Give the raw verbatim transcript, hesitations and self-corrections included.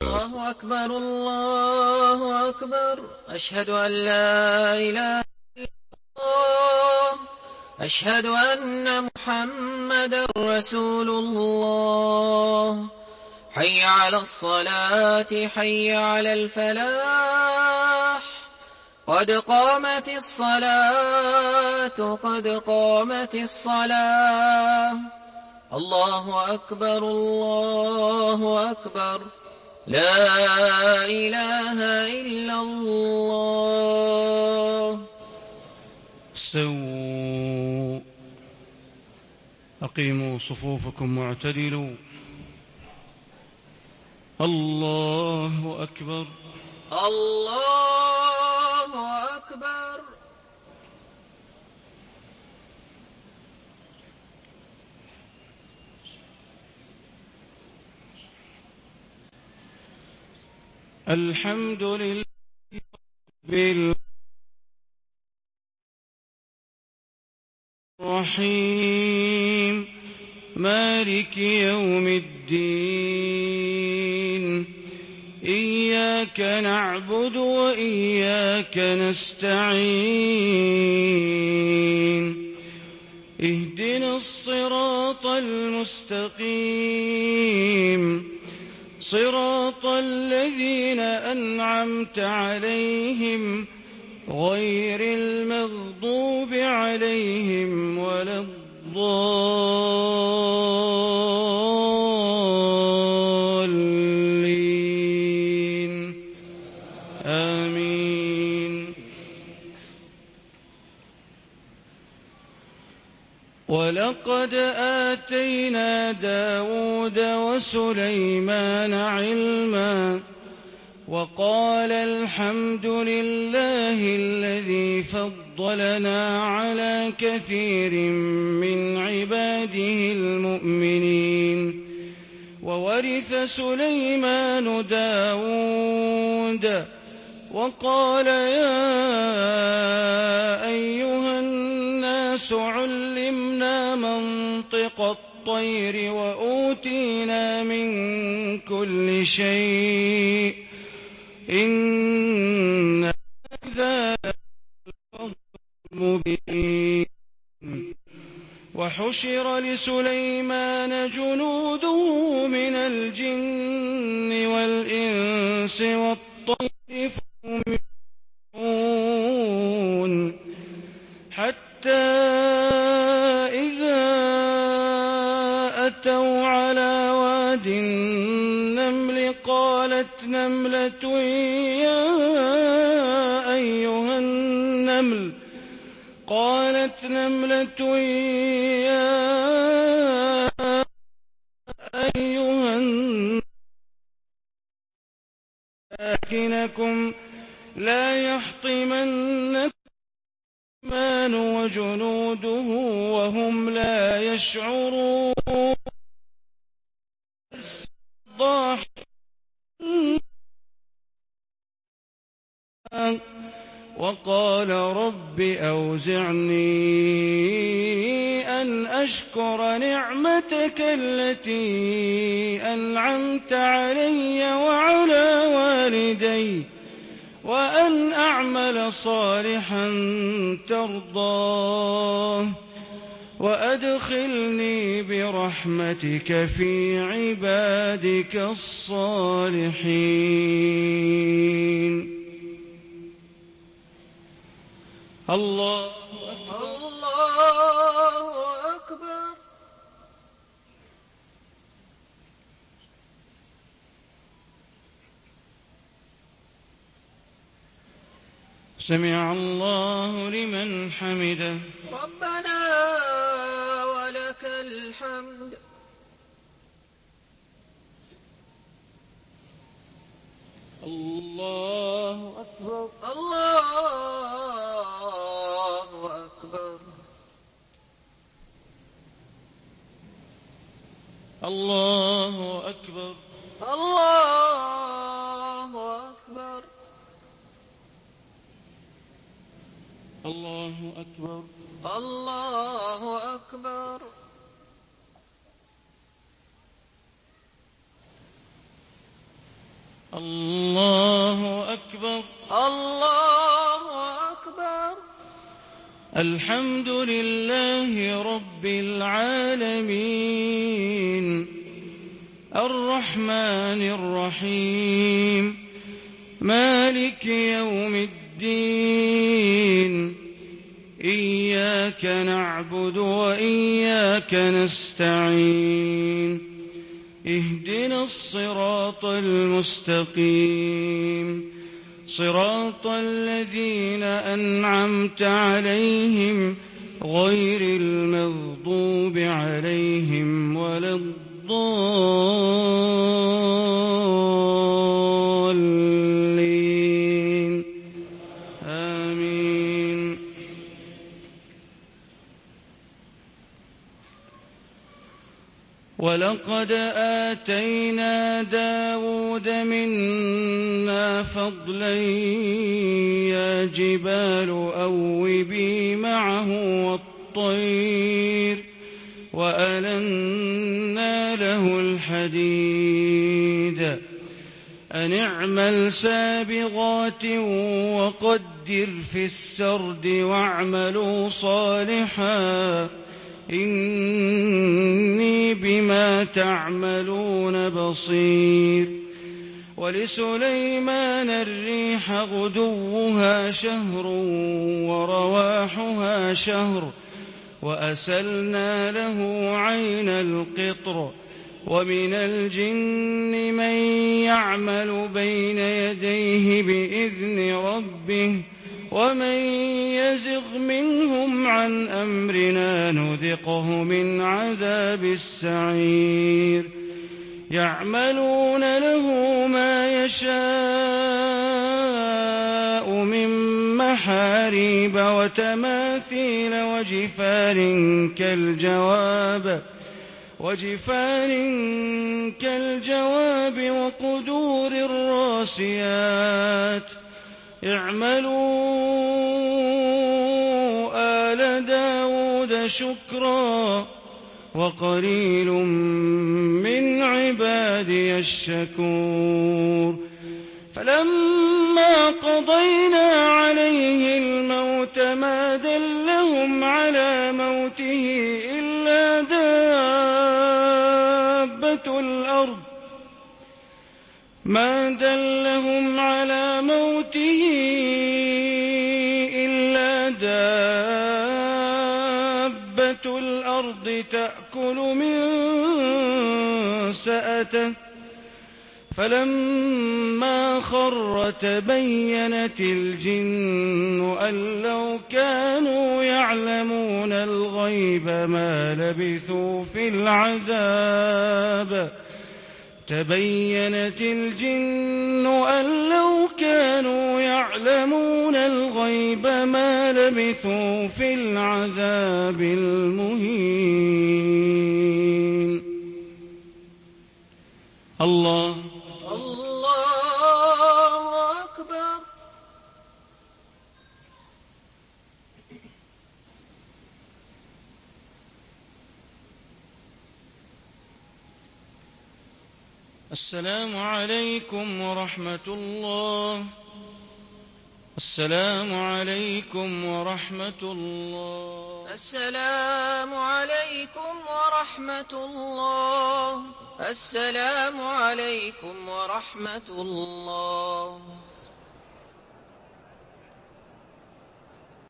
الله أكبر الله أكبر أشهد أن لا إله إلا الله أشهد أن محمدا رسول الله حي على الصلاة حي على الفلاح قد قامت الصلاة قد قامت الصلاة الله أكبر الله أكبر لا إله إلا الله. استووا أقيموا صفوفكم واعتدلوا. الله أكبر الله أكبر. الحمد لله رب الرحيم مالك يوم الدين إياك نعبد وإياك نستعين اهدنا الصراط المستقيم صراط الذين أنعمت عليهم غير المغضوب عليهم ولا الضالين آمين. ولقد آتينا داود وسليمان علما وقال الحمد لله الذي فضلنا على كثير من عباده المؤمنين. وورث سليمان داود وقال يا أيها الناس علمنا منطق الطير وأوتينا من كل شيء إن هذا لفضل مبين. وحشر لسليمان جنوده من الجن والإنس والطير فهم يوزعون حتى إذا أتوا على واد النمل قالت نملة يا أيها النمل قالت نملة يا أيها النمل ساكنكم لا يحطمنكم سليمان وجنوده وهم لا يشعرون. وقال رب أوزعني أن أشكر نعمتك التي أنعمت علي وعلى والدي وأن أعمل صالحا ترضاه وأدخلني برحمتك في عبادك الصالحين. الله أكبر الله أكبر. سمع الله لمن حمده ربنا ولك الحمد. الله أكبر الله أكبر الله أكبر الله أكبر الله أكبر الله أكبر. الله أكبر. الله أكبر. الحمد لله رب العالمين الرحمن الرحيم مالك يوم الدين إياك نعبد وإياك نستعين اهدنا الصراط المستقيم صراط الذين أنعمت عليهم غير المغضوب عليهم ولا الضالين آمين. ولقد آتينا داود منا فضلا يا جبال أوبي معه والطير وألنا له الحديد أن اعمل سابغات وقدر في السرد واعملوا صالحا إني بما تعملون بصير. ولسليمان الريح غدوها شهر ورواحها شهر وأسلنا له عين القطر ومن الجن من يعمل بين يديه بإذن ربه ومن يزغ منهم عن أمرنا نذقه من عذاب السعير. يعملون له ما يشاء من محاريب وتماثيل وجفان كالجواب وجفان كالجواب وقدور الراسيات. اعملوا آل داود شكرا وقليل من عبادي الشكور. فلما قضينا عليه الموت ما دلهم على موته إلا دابة الأرض ما دلهم على موته إلا دابة الأرض تأكل من سأته فلما خر تبينت الجن أن لو كانوا يعلمون الغيب ما لبثوا في العذاب تبينت الجن أن لو كانوا يعلمون الغيب ما لبثوا في العذاب المهين. الله الله أكبر. السلام عليكم ورحمة الله. السلام عليكم ورحمة الله. السلام عليكم ورحمة الله. السلام عليكم ورحمة الله.